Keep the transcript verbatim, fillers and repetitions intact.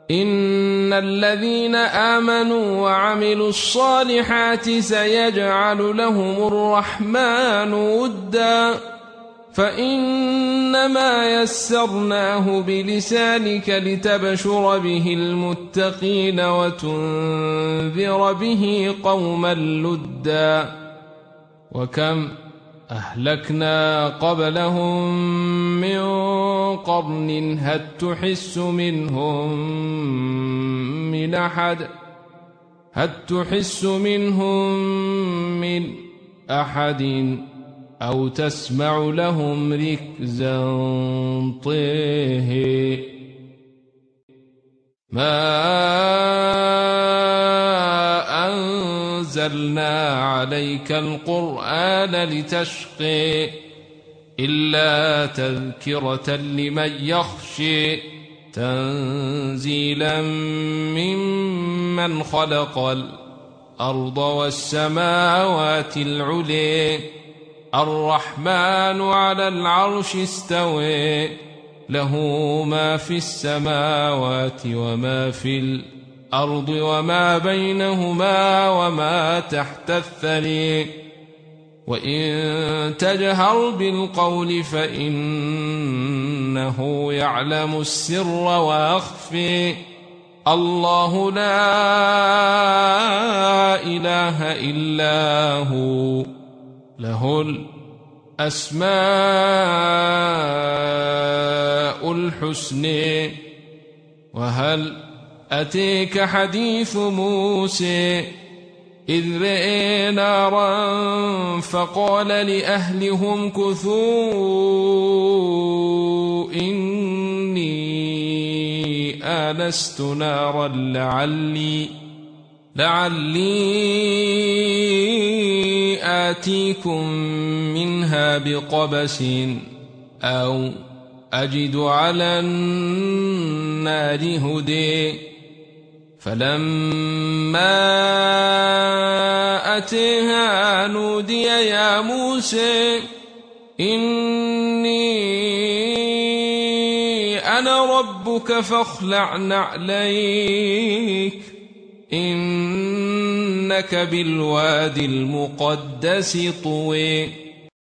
إن الذين آمنوا وعملوا الصالحات سيجعل لهم الرحمن ودا فإنما يسرناه بلسانك لتبشر به المتقين وتنذر به قوما لدا وكم أهلكنا قبلهم من قرن هل تحس منهم من أحد هل تحس منهم من أحد أو تسمع لهم ركزا طيه ما أنزلنا عليك القرآن لتشقي إلا تذكرة لمن يخشي تنزيلا ممن خلق الأرض والسماوات العلي الرحمن على العرش استوى له ما في السماوات وما في الأرض وما بينهما وما تحت الثري وإن تجهر بالقول فإنه يعلم السر وأخفي الله لا إله إلا هو له الأسماء الحسن وهل أتيك حديث موسى إذ رأى نارا فقال لأهلهم كثوا إني آنست نارا لعلي لعلي آتيكم منها بقبس أو أجد على النار هدي فلما أتيها نودي يا موسى إني أنا ربك فاخلع نعليك إنك بالوادي المقدس طوي